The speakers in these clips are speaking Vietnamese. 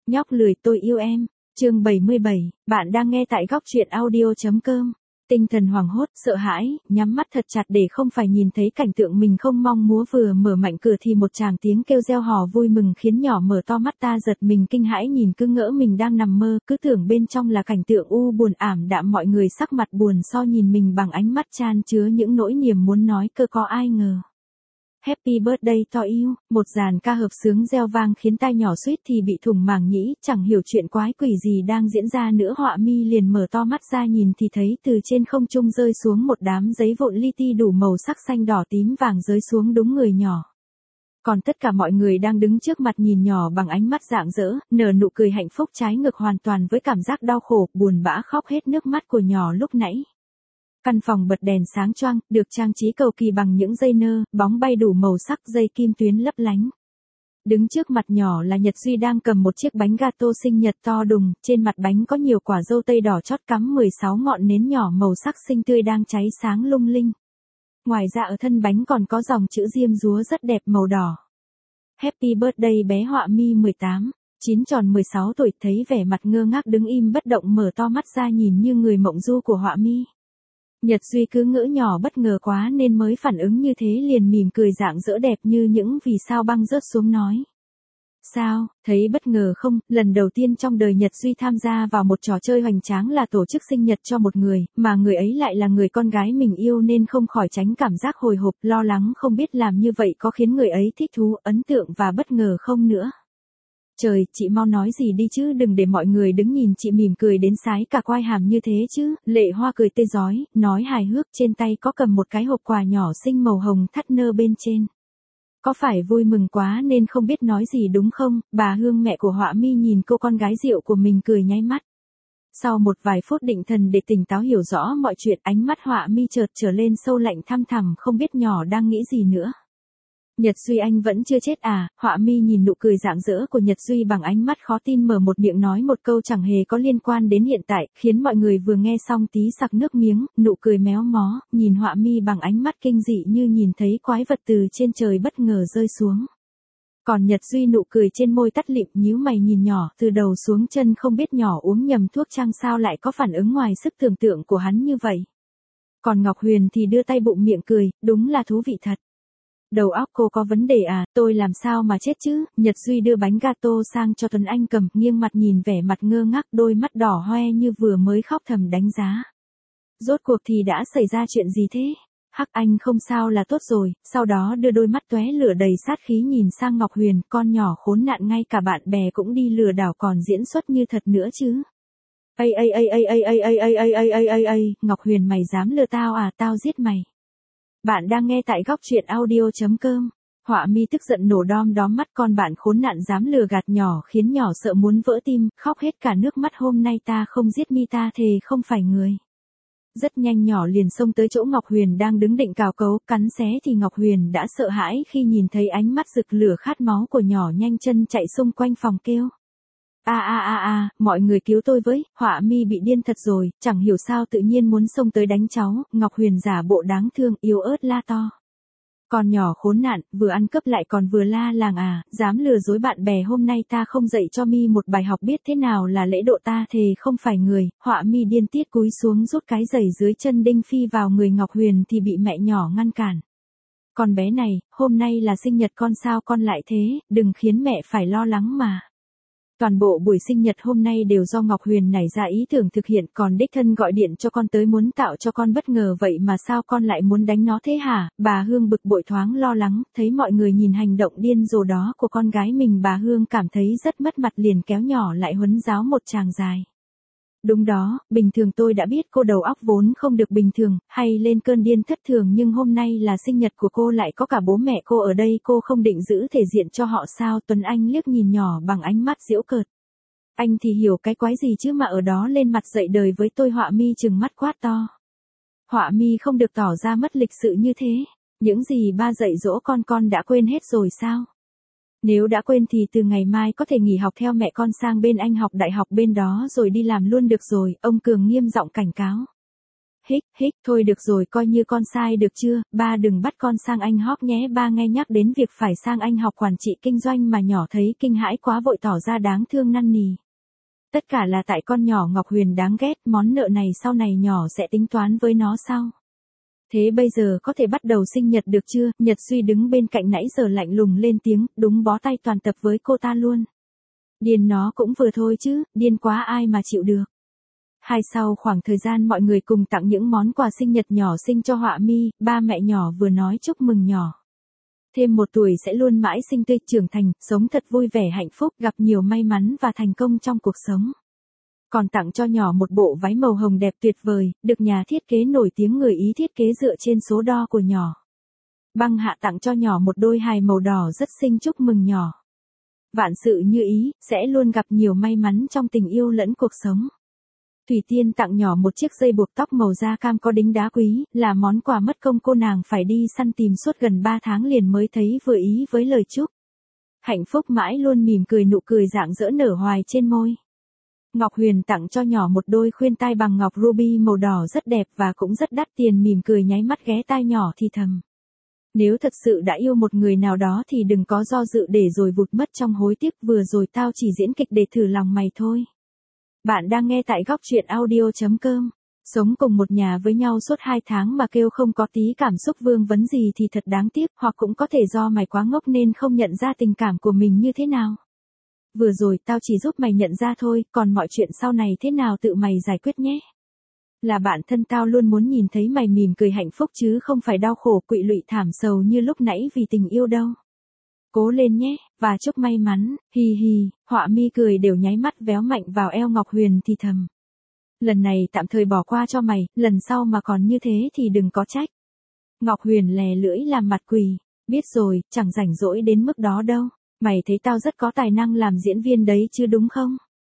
Nhóc lười tôi yêu em. Chương 77, bạn đang nghe tại góc truyện audio.com. Tinh thần hoảng hốt, sợ hãi, nhắm mắt thật chặt để không phải nhìn thấy cảnh tượng mình không mong múa, vừa mở mạnh cửa thì một tràng tiếng kêu reo hò vui mừng khiến nhỏ mở to mắt, ta giật mình kinh hãi nhìn, cứ ngỡ mình đang nằm mơ, cứ tưởng bên trong là cảnh tượng u buồn ảm đạm, mọi người sắc mặt buồn so nhìn mình bằng ánh mắt chan chứa những nỗi niềm muốn nói, cơ có ai ngờ. Happy birthday to you, một dàn ca hợp xướng reo vang khiến tai nhỏ suýt thì bị thủng màng nhĩ, chẳng hiểu chuyện quái quỷ gì đang diễn ra nữa. Họa mi liền mở to mắt ra nhìn thì thấy từ trên không trung rơi xuống một đám giấy vụn li ti đủ màu sắc xanh đỏ tím vàng rơi xuống đúng người nhỏ. Còn tất cả mọi người đang đứng trước mặt nhìn nhỏ bằng ánh mắt rạng rỡ, nở nụ cười hạnh phúc trái ngược hoàn toàn với cảm giác đau khổ, buồn bã khóc hết nước mắt của nhỏ lúc nãy. Căn phòng bật đèn sáng choang, được trang trí cầu kỳ bằng những dây nơ, bóng bay đủ màu sắc, dây kim tuyến lấp lánh. Đứng trước mặt nhỏ là Nhật Duy đang cầm một chiếc bánh gato sinh nhật to đùng, trên mặt bánh có nhiều quả dâu tây đỏ chót cắm 16 ngọn nến nhỏ màu sắc xinh tươi đang cháy sáng lung linh. Ngoài ra ở thân bánh còn có dòng chữ diêm dúa rất đẹp màu đỏ. Happy birthday bé Họa mi 18. 9 tròn 16 tuổi, thấy vẻ mặt ngơ ngác đứng im bất động mở to mắt ra nhìn như người mộng du của Họa mi. Nhật Duy cứ ngỡ nhỏ bất ngờ quá nên mới phản ứng như thế, liền mỉm cười rạng rỡ đẹp như những vì sao băng rớt xuống nói. Sao, thấy bất ngờ không, lần đầu tiên trong đời Nhật Duy tham gia vào một trò chơi hoành tráng là tổ chức sinh nhật cho một người, mà người ấy lại là người con gái mình yêu nên không khỏi tránh cảm giác hồi hộp, lo lắng không biết làm như vậy có khiến người ấy thích thú, ấn tượng và bất ngờ không nữa. Trời, chị mau nói gì đi chứ, đừng để mọi người đứng nhìn chị mỉm cười đến sái cả quai hàm như thế chứ. Lệ Hoa cười tê rói, nói hài hước, trên tay có cầm một cái hộp quà nhỏ xinh màu hồng thắt nơ bên trên. Có phải vui mừng quá nên không biết nói gì đúng không? Bà Hương mẹ của Họa mi nhìn cô con gái rượu của mình cười nháy mắt. Sau một vài phút định thần để tỉnh táo hiểu rõ mọi chuyện, ánh mắt Họa mi chợt trở lên sâu lạnh thăm thẳm, không biết nhỏ đang nghĩ gì nữa. Nhật Duy anh vẫn chưa chết à? Họa mi nhìn nụ cười rạng rỡ của Nhật Duy bằng ánh mắt khó tin, mở một miệng nói một câu chẳng hề có liên quan đến hiện tại, khiến mọi người vừa nghe xong tí sặc nước miếng, nụ cười méo mó, nhìn Họa mi bằng ánh mắt kinh dị như nhìn thấy quái vật từ trên trời bất ngờ rơi xuống. Còn Nhật Duy nụ cười trên môi tắt lịm, nhíu mày nhìn nhỏ, từ đầu xuống chân không biết nhỏ uống nhầm thuốc chăng sao lại có phản ứng ngoài sức tưởng tượng của hắn như vậy. Còn Ngọc Huyền thì đưa tay bụng miệng cười, đúng là thú vị thật. Đầu óc cô có vấn đề à, tôi làm sao mà chết chứ? Nhật Duy đưa bánh gato sang cho Tuấn Anh cầm, nghiêng mặt nhìn vẻ mặt ngơ ngác, đôi mắt đỏ hoe như vừa mới khóc, thầm đánh giá. Rốt cuộc thì đã xảy ra chuyện gì thế? Hắc anh không sao là tốt rồi, sau đó đưa đôi mắt tóe lửa đầy sát khí nhìn sang Ngọc Huyền, con nhỏ khốn nạn ngay cả bạn bè cũng đi lừa đảo còn diễn xuất như thật nữa chứ. Ngọc Huyền mày dám lừa tao à, tao giết mày. Bạn đang nghe tại góc truyện audio.com. Họa mi tức giận nổ đom đóm mắt, con bạn khốn nạn dám lừa gạt nhỏ khiến nhỏ sợ muốn vỡ tim, khóc hết cả nước mắt, hôm nay ta không giết mi, ta thề không phải người. Rất nhanh nhỏ liền xông tới chỗ Ngọc Huyền đang đứng định cào cấu, cắn xé thì Ngọc Huyền đã sợ hãi khi nhìn thấy ánh mắt rực lửa khát máu của nhỏ, nhanh chân chạy xung quanh phòng kêu. Mọi người cứu tôi với, Họa mi bị điên thật rồi, chẳng hiểu sao tự nhiên muốn xông tới đánh cháu. Ngọc Huyền giả bộ đáng thương, yếu ớt la to. Con nhỏ khốn nạn, vừa ăn cướp lại còn vừa la làng à, dám lừa dối bạn bè, hôm nay ta không dạy cho mi một bài học biết thế nào là lễ độ, ta thề không phải người. Họa mi điên tiết cúi xuống rút cái giày dưới chân đinh phi vào người Ngọc Huyền thì bị mẹ nhỏ ngăn cản. Con bé này, hôm nay là sinh nhật con sao con lại thế, đừng khiến mẹ phải lo lắng mà. Toàn bộ buổi sinh nhật hôm nay đều do Ngọc Huyền nảy ra ý tưởng thực hiện, còn đích thân gọi điện cho con tới muốn tạo cho con bất ngờ, vậy mà sao con lại muốn đánh nó thế hả? Bà Hương bực bội thoáng lo lắng, thấy mọi người nhìn hành động điên rồ đó của con gái mình, bà Hương cảm thấy rất mất mặt, liền kéo nhỏ lại huấn giáo một tràng dài. Đúng đó, bình thường tôi đã biết cô đầu óc vốn không được bình thường, hay lên cơn điên thất thường, nhưng hôm nay là sinh nhật của cô, lại có cả bố mẹ cô ở đây, cô không định giữ thể diện cho họ sao? Tuấn Anh liếc nhìn nhỏ bằng ánh mắt giễu cợt. Anh thì hiểu cái quái gì chứ mà ở đó lên mặt dạy đời với tôi? Họa mi trừng mắt quát to. Họa mi không được tỏ ra mất lịch sự như thế. Những gì ba dạy dỗ con đã quên hết rồi sao? Nếu đã quên thì từ ngày mai có thể nghỉ học theo mẹ con sang bên anh học đại học bên đó rồi đi làm luôn được rồi, ông Cường nghiêm giọng cảnh cáo. hích, thôi được rồi, coi như con sai được chưa, ba đừng bắt con sang Anh học nhé. Ba nghe nhắc đến việc phải sang Anh học quản trị kinh doanh mà nhỏ thấy kinh hãi quá, vội tỏ ra đáng thương năn nỉ. Tất cả là tại con nhỏ Ngọc Huyền đáng ghét, món nợ này sau này nhỏ sẽ tính toán với nó sau. Thế bây giờ có thể bắt đầu sinh nhật được chưa? Nhật Duy đứng bên cạnh nãy giờ lạnh lùng lên tiếng, đúng bó tay toàn tập với cô ta luôn. Điên nó cũng vừa thôi chứ, điên quá ai mà chịu được. Sau khoảng thời gian mọi người cùng tặng những món quà sinh nhật nhỏ xinh cho Họa Mi, ba mẹ nhỏ vừa nói chúc mừng nhỏ. Thêm 1 tuổi sẽ luôn mãi xinh tươi trưởng thành, sống thật vui vẻ hạnh phúc, gặp nhiều may mắn và thành công trong cuộc sống. Còn tặng cho nhỏ một bộ váy màu hồng đẹp tuyệt vời, được nhà thiết kế nổi tiếng người Ý thiết kế dựa trên số đo của nhỏ. Băng Hạ tặng cho nhỏ một đôi hài màu đỏ rất xinh, chúc mừng nhỏ. Vạn sự như ý, sẽ luôn gặp nhiều may mắn trong tình yêu lẫn cuộc sống. Thủy Tiên tặng nhỏ một chiếc dây buộc tóc màu da cam có đính đá quý, là món quà mất công cô nàng phải đi săn tìm suốt gần 3 tháng liền mới thấy vừa ý với lời chúc. Hạnh phúc mãi luôn mỉm cười, nụ cười rạng rỡ nở hoài trên môi. Ngọc Huyền tặng cho nhỏ một đôi khuyên tai bằng ngọc ruby màu đỏ rất đẹp và cũng rất đắt tiền, mỉm cười nháy mắt ghé tai nhỏ thì thầm. Nếu thật sự đã yêu một người nào đó thì đừng có do dự để rồi vụt mất trong hối tiếc, vừa rồi tao chỉ diễn kịch để thử lòng mày thôi. Bạn đang nghe tại góc truyện audio.com. Sống cùng một nhà với nhau suốt 2 tháng mà kêu không có tí cảm xúc vương vấn gì thì thật đáng tiếc, hoặc cũng có thể do mày quá ngốc nên không nhận ra tình cảm của mình như thế nào. Vừa rồi tao chỉ giúp mày nhận ra thôi, còn mọi chuyện sau này thế nào tự mày giải quyết nhé. Là bạn thân tao luôn muốn nhìn thấy mày mỉm cười hạnh phúc chứ không phải đau khổ quỵ lụy thảm sầu như lúc nãy vì tình yêu đâu. Cố lên nhé, và chúc may mắn, hi hi. Họa Mi cười đều nháy mắt véo mạnh vào eo Ngọc Huyền thì thầm. Lần này tạm thời bỏ qua cho mày, lần sau mà còn như thế thì đừng có trách. Ngọc Huyền lè lưỡi làm mặt quỳ, biết rồi, chẳng rảnh rỗi đến mức đó đâu. Mày thấy tao rất có tài năng làm diễn viên đấy chứ đúng không?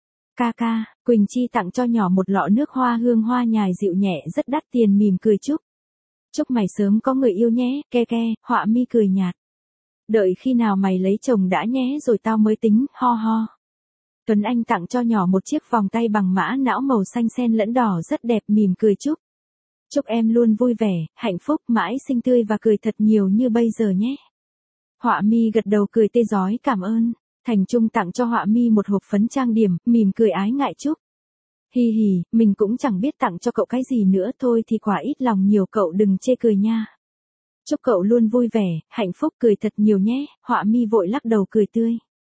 Ca, Quỳnh Chi tặng cho nhỏ một lọ nước hoa hương hoa nhài dịu nhẹ rất đắt tiền, mỉm cười chúc. Chúc mày sớm có người yêu nhé, ke, Họa Mi cười nhạt. Đợi khi nào mày lấy chồng đã nhé rồi tao mới tính, ho. Tuấn Anh tặng cho nhỏ một chiếc vòng tay bằng mã não màu xanh sen lẫn đỏ rất đẹp, mỉm cười chúc. Chúc em luôn vui vẻ, hạnh phúc, mãi xinh tươi và cười thật nhiều như bây giờ nhé. Họa Mi gật đầu cười tê rói cảm ơn. Thành Trung tặng cho Họa Mi một hộp phấn trang điểm, mỉm cười ái ngại chúc. Hi hi, mình cũng chẳng biết tặng cho cậu cái gì nữa, thôi thì quả ít lòng nhiều, cậu đừng chê cười nha. Chúc cậu luôn vui vẻ, hạnh phúc, cười thật nhiều nhé. Họa Mi vội lắc đầu cười tươi.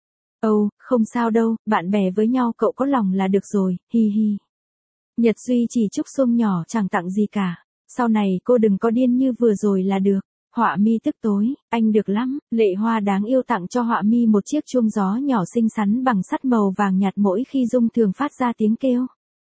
Không sao đâu, bạn bè với nhau cậu có lòng là được rồi, hi hi. Nhật Duy chỉ chúc Xuông nhỏ chẳng tặng gì cả. Sau này cô đừng có điên như vừa rồi là được. Họa Mi tức tối, anh được lắm. Lệ Hoa đáng yêu tặng cho Họa Mi một chiếc chuông gió nhỏ xinh xắn bằng sắt màu vàng nhạt, mỗi khi rung thường phát ra tiếng kêu.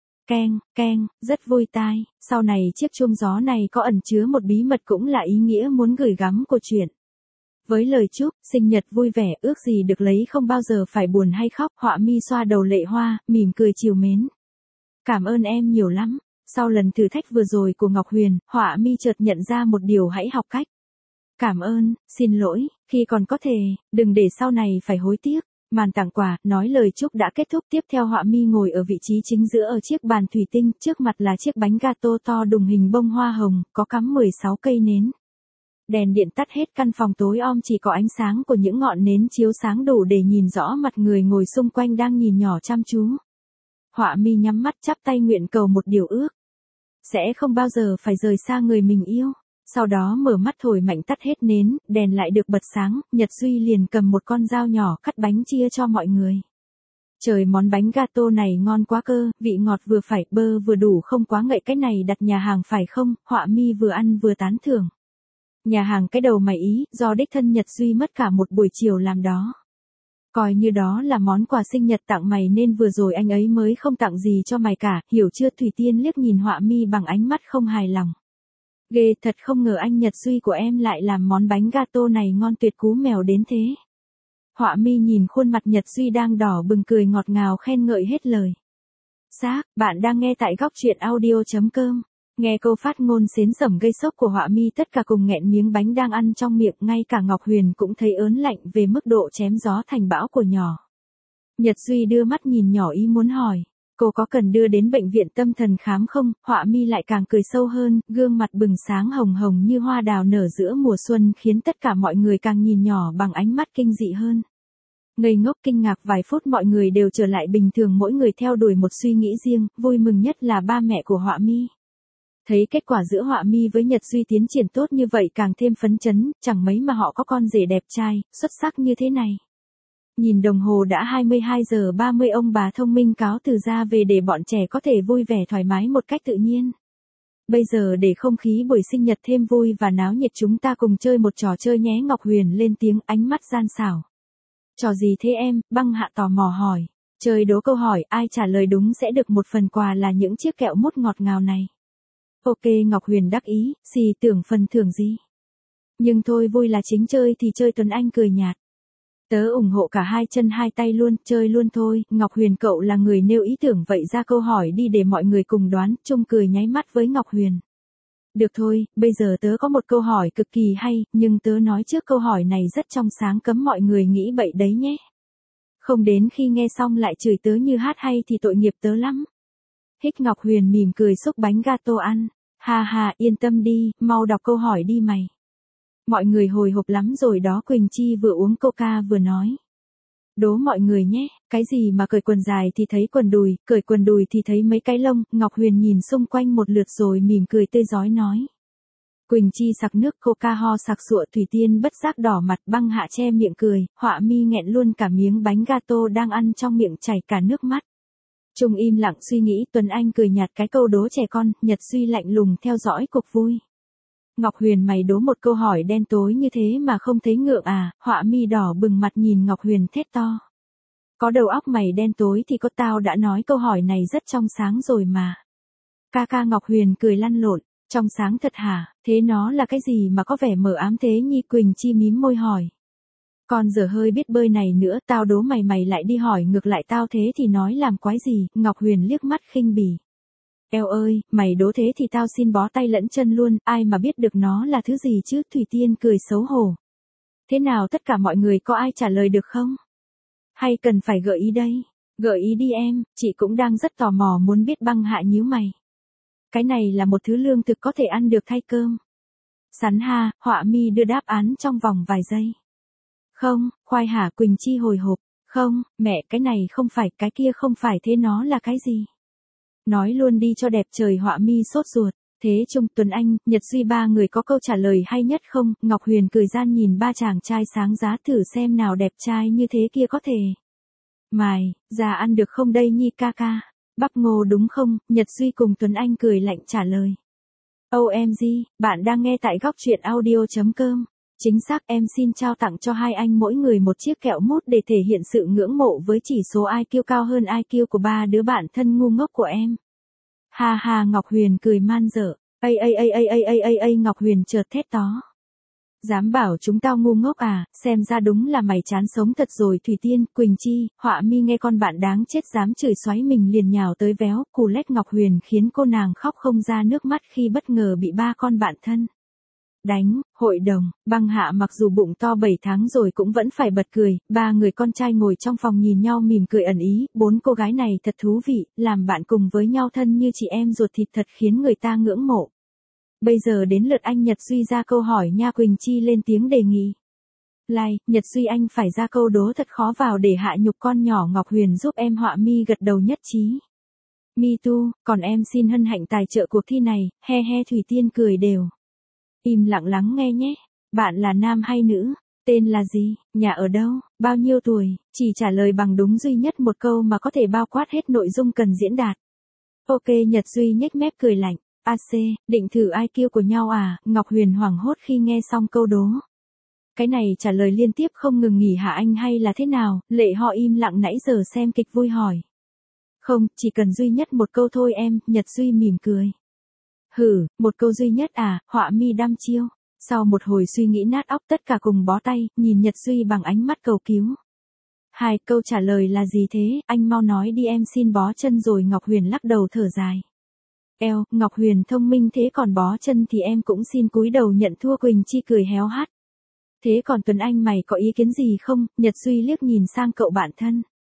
Keng, rất vui tai. Sau này chiếc chuông gió này có ẩn chứa một bí mật cũng là ý nghĩa muốn gửi gắm của chuyện. Với lời chúc, sinh nhật vui vẻ, ước gì được lấy không bao giờ phải buồn hay khóc, Họa Mi xoa đầu Lệ Hoa, mỉm cười trìu mến. Cảm ơn em nhiều lắm. Sau lần thử thách vừa rồi của Ngọc Huyền, Họa Mi chợt nhận ra một điều, hãy học cách. Cảm ơn, xin lỗi, khi còn có thể, đừng để sau này phải hối tiếc. Màn tặng quà, nói lời chúc đã kết thúc, tiếp theo Họa Mi ngồi ở vị trí chính giữa ở chiếc bàn thủy tinh, trước mặt là chiếc bánh gato to đùng hình bông hoa hồng, có cắm 16 cây nến. Đèn điện tắt hết, căn phòng tối om, chỉ có ánh sáng của những ngọn nến chiếu sáng đủ để nhìn rõ mặt người ngồi xung quanh đang nhìn nhỏ chăm chú. Họa Mi nhắm mắt chắp tay nguyện cầu một điều ước. Sẽ không bao giờ phải rời xa người mình yêu. Sau đó mở mắt thổi mạnh tắt hết nến, đèn lại được bật sáng, Nhật Duy liền cầm một con dao nhỏ cắt bánh chia cho mọi người. Trời, món bánh gato này ngon quá cơ, vị ngọt vừa phải, bơ vừa đủ, không quá ngậy, cái này đặt nhà hàng phải không? Họa Mi vừa ăn vừa tán thưởng. Nhà hàng cái đầu mày ý, do đích thân Nhật Duy mất cả một buổi chiều làm đó. Coi như đó là món quà sinh nhật tặng mày nên vừa rồi anh ấy mới không tặng gì cho mày cả, hiểu chưa? Thủy Tiên liếc nhìn Họa Mi bằng ánh mắt không hài lòng. Ghê thật, không ngờ anh Nhật Duy của em lại làm món bánh gato này ngon tuyệt cú mèo đến thế. Họa Mi nhìn khuôn mặt Nhật Duy đang đỏ bừng cười ngọt ngào khen ngợi hết lời. Bạn đang nghe tại góc truyện audio.com. Nghe câu phát ngôn xến xẩm gây sốc của Họa Mi, tất cả cùng nghẹn miếng bánh đang ăn trong miệng, ngay cả Ngọc Huyền cũng thấy ớn lạnh về mức độ chém gió thành bão của nhỏ. Nhật Duy đưa mắt nhìn nhỏ ý muốn hỏi. Cô có cần đưa đến bệnh viện tâm thần khám không? Họa mi lại càng cười sâu hơn, gương mặt bừng sáng hồng hồng như hoa đào nở giữa mùa xuân khiến tất cả mọi người càng nhìn nhỏ bằng ánh mắt kinh dị hơn. Ngây ngốc kinh ngạc vài phút mọi người đều trở lại bình thường, mỗi người theo đuổi một suy nghĩ riêng, vui mừng nhất là ba mẹ của Họa mi. Thấy kết quả giữa Họa mi với Nhật Duy tiến triển tốt như vậy càng thêm phấn chấn, chẳng mấy mà họ có con rể đẹp trai, xuất sắc như thế này. Nhìn đồng hồ đã 22 giờ 30, ông bà thông minh cáo từ ra về để bọn trẻ có thể vui vẻ thoải mái một cách tự nhiên. Bây giờ để không khí buổi sinh nhật thêm vui và náo nhiệt chúng ta cùng chơi một trò chơi nhé. Ngọc Huyền lên tiếng, ánh mắt gian xảo. Trò gì thế em? Băng Hạ tò mò hỏi. Chơi đố câu hỏi, ai trả lời đúng sẽ được một phần quà là những chiếc kẹo mút ngọt ngào này. Ok, Ngọc Huyền đắc ý, xì tưởng phần thưởng gì. Nhưng thôi vui là chính, chơi thì chơi. Tuấn Anh cười nhạt. Tớ ủng hộ cả hai chân hai tay luôn, chơi luôn thôi. Ngọc Huyền cậu là người nêu ý tưởng vậy ra câu hỏi đi để mọi người cùng đoán. Trung cười nháy mắt với Ngọc Huyền. Được thôi, bây giờ tớ có một câu hỏi cực kỳ hay, nhưng tớ nói trước câu hỏi này rất trong sáng, cấm mọi người nghĩ bậy đấy nhé. Không đến khi nghe xong lại chửi tớ như hát hay thì tội nghiệp tớ lắm. Hích. Ngọc Huyền mỉm cười xúc bánh gato ăn. Ha ha, yên tâm đi, mau đọc câu hỏi đi mày. Mọi người hồi hộp lắm rồi đó. Quỳnh Chi vừa uống coca vừa nói. Đố mọi người nhé, cái gì mà cởi quần dài thì thấy quần đùi, cởi quần đùi thì thấy mấy cái lông. Ngọc Huyền nhìn xung quanh một lượt rồi mỉm cười tươi rói nói. Quỳnh Chi sặc nước coca ho sặc sụa, Thủy Tiên bất giác đỏ mặt, Băng Hạ che miệng cười, Họa mi nghẹn luôn cả miếng bánh gato đang ăn trong miệng chảy cả nước mắt. Trung im lặng suy nghĩ. Tuấn Anh cười nhạt cái câu đố trẻ con, Nhật Duy lạnh lùng theo dõi cuộc vui. Ngọc Huyền mày đố một câu hỏi đen tối như thế mà không thấy ngượng à? Họa mi đỏ bừng mặt nhìn Ngọc Huyền thét to. Có đầu óc mày đen tối thì có, tao đã nói câu hỏi này rất trong sáng rồi mà. Ca. Ngọc Huyền cười lăn lộn. Trong sáng thật hả? Thế nó là cái gì mà có vẻ mờ ám thế nhỉ? Quỳnh Chi mím môi hỏi. Con giờ hơi biết bơi này nữa, tao đố mày lại đi hỏi ngược lại tao thế thì nói làm quái gì? Ngọc Huyền liếc mắt khinh bỉ. Eo ơi, mày đố thế thì tao xin bó tay lẫn chân luôn, ai mà biết được nó là thứ gì chứ? Thủy Tiên cười xấu hổ. Thế nào tất cả mọi người có ai trả lời được không? Hay cần phải gợi ý đây? Gợi ý đi em, chị cũng đang rất tò mò muốn biết. Băng Hạ nhíu mày. Cái này là một thứ lương thực có thể ăn được thay cơm. Sắn ha. Họa mi đưa đáp án trong vòng vài giây. Không, khoai hả? Quỳnh Chi hồi hộp. Không, mẹ, cái này không phải, cái kia không phải, thế nó là cái gì? Nói luôn đi cho đẹp trời. Họa mi sốt ruột. Thế Trung, Tuấn Anh, Nhật Duy ba người có câu trả lời hay nhất không? Ngọc Huyền cười gian nhìn ba chàng trai sáng giá, thử xem nào đẹp trai như thế kia có thể. Mày, ra ăn được không đây nhi ca? Bắp ngô đúng không? Nhật Duy cùng Tuấn Anh cười lạnh trả lời. OMG, bạn đang nghe tại góc truyện audio.com. Chính xác, em xin trao tặng cho hai anh mỗi người một chiếc kẹo mút để thể hiện sự ngưỡng mộ với chỉ số IQ cao hơn IQ của ba đứa bạn thân ngu ngốc của em. Ha ha. Ngọc Huyền cười man dợ. Ngọc Huyền chợt thét to. Dám bảo chúng tao ngu ngốc à? Xem ra đúng là mày chán sống thật rồi. Thủy Tiên, Quỳnh Chi, Họa mi nghe con bạn đáng chết dám chửi xoáy mình liền nhào tới véo cù lét Ngọc Huyền khiến cô nàng khóc không ra nước mắt khi bất ngờ bị ba con bạn thân đánh. Hội đồng. Băng Hạ mặc dù bụng to 7 tháng rồi cũng vẫn phải bật cười. Ba người con trai ngồi trong phòng nhìn nhau mỉm cười ẩn ý. Bốn cô gái này thật thú vị, làm bạn cùng với nhau thân như chị em ruột thịt thật khiến người ta ngưỡng mộ. Bây giờ đến lượt anh Nhật Duy ra câu hỏi nha. Quỳnh Chi lên tiếng đề nghị. Nhật Duy anh phải ra câu đố thật khó vào để hạ nhục con nhỏ. Ngọc Huyền giúp em. Họa mi gật đầu nhất trí. Me too, còn em xin hân hạnh tài trợ cuộc thi này, he he. Thủy Tiên cười đều. Im lặng lắng nghe nhé. Bạn là nam hay nữ? Tên là gì? Nhà ở đâu? Bao nhiêu tuổi? Chỉ trả lời bằng đúng duy nhất một câu mà có thể bao quát hết nội dung cần diễn đạt. Ok. Nhật Duy nhếch mép cười lạnh. AC, định thử IQ của nhau à? Ngọc Huyền hoảng hốt khi nghe xong câu đố. Cái này trả lời liên tiếp không ngừng nghỉ hả anh hay là thế nào? Lệ Họ im lặng nãy giờ xem kịch vui hỏi. Không, chỉ cần duy nhất một câu thôi em. Nhật Duy mỉm cười. Hử, một câu duy nhất à? Họa mi đăm chiêu. Sau một hồi suy nghĩ nát óc tất cả cùng bó tay, nhìn Nhật Duy bằng ánh mắt cầu cứu. Hai câu trả lời là gì thế? Anh mau nói đi em xin bó chân rồi. Ngọc Huyền lắc đầu thở dài. Eo, Ngọc Huyền thông minh thế còn bó chân thì em cũng xin cúi đầu nhận thua. Quỳnh Chi cười héo hắt. Thế còn Tuấn Anh mày có ý kiến gì không? Nhật Duy liếc nhìn sang cậu bạn thân.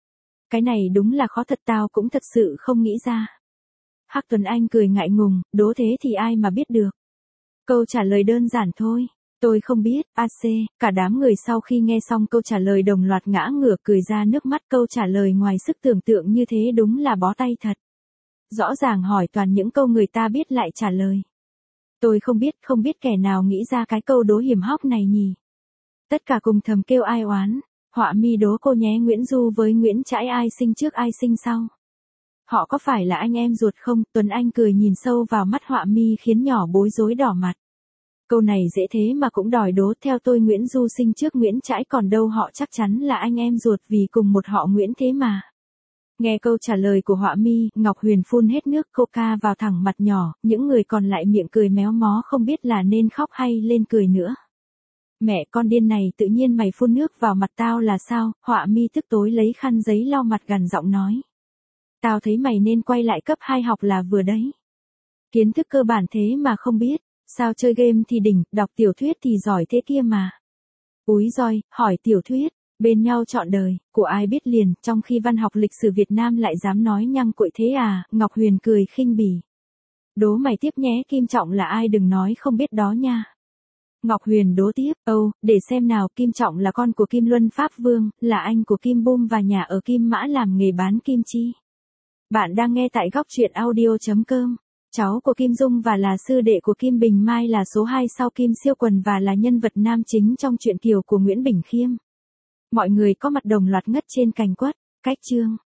Cái này đúng là khó thật, tao cũng thật sự không nghĩ ra. Hắc Tuấn Anh cười ngại ngùng, đố thế thì ai mà biết được. Câu trả lời đơn giản thôi. Tôi không biết, AC, cả đám người sau khi nghe xong câu trả lời đồng loạt ngã ngửa cười ra nước mắt, câu trả lời ngoài sức tưởng tượng như thế đúng là bó tay thật. Rõ ràng hỏi toàn những câu người ta biết lại trả lời. Tôi không biết kẻ nào nghĩ ra cái câu đố hiểm hóc này nhỉ. Tất cả cùng thầm kêu ai oán. Họa mi đố cô nhé, Nguyễn Du với Nguyễn Trãi ai sinh trước ai sinh sau? Họ có phải là anh em ruột không? Tuấn Anh cười nhìn sâu vào mắt họa mi khiến nhỏ bối rối đỏ mặt. Câu này dễ thế mà cũng đòi đố, theo tôi Nguyễn Du sinh trước Nguyễn Trãi còn đâu, họ chắc chắn là anh em ruột vì cùng một họ Nguyễn thế mà. Nghe câu trả lời của họa mi, Ngọc Huyền phun hết nước coca vào thẳng mặt nhỏ, những người còn lại miệng cười méo mó không biết là nên khóc hay lên cười nữa. Mẹ con điên này, tự nhiên mày phun nước vào mặt tao là sao? Họa mi tức tối lấy khăn giấy lau mặt gằn giọng nói. Tao thấy mày nên quay lại cấp 2 học là vừa đấy. Kiến thức cơ bản thế mà không biết, sao chơi game thì đỉnh, đọc tiểu thuyết thì giỏi thế kia mà. Úi giời, hỏi tiểu thuyết, bên nhau trọn đời, của ai biết liền, trong khi văn học lịch sử Việt Nam lại dám nói nhăng cuội thế à? Ngọc Huyền cười khinh bỉ. Đố mày tiếp nhé, Kim Trọng là ai, đừng nói không biết đó nha. Ngọc Huyền đố tiếp, để xem nào, Kim Trọng là con của Kim Luân Pháp Vương, là anh của Kim Bum và nhà ở Kim Mã làm nghề bán kim chi. Bạn đang nghe tại góc truyện audio.com. Cháu của Kim Dung và là sư đệ của Kim Bình Mai, là số 2 sau Kim Siêu Quần và là nhân vật nam chính trong truyện Kiều của Nguyễn Bỉnh Khiêm. Mọi người có mặt đồng loạt ngất trên cành quất. Cách chương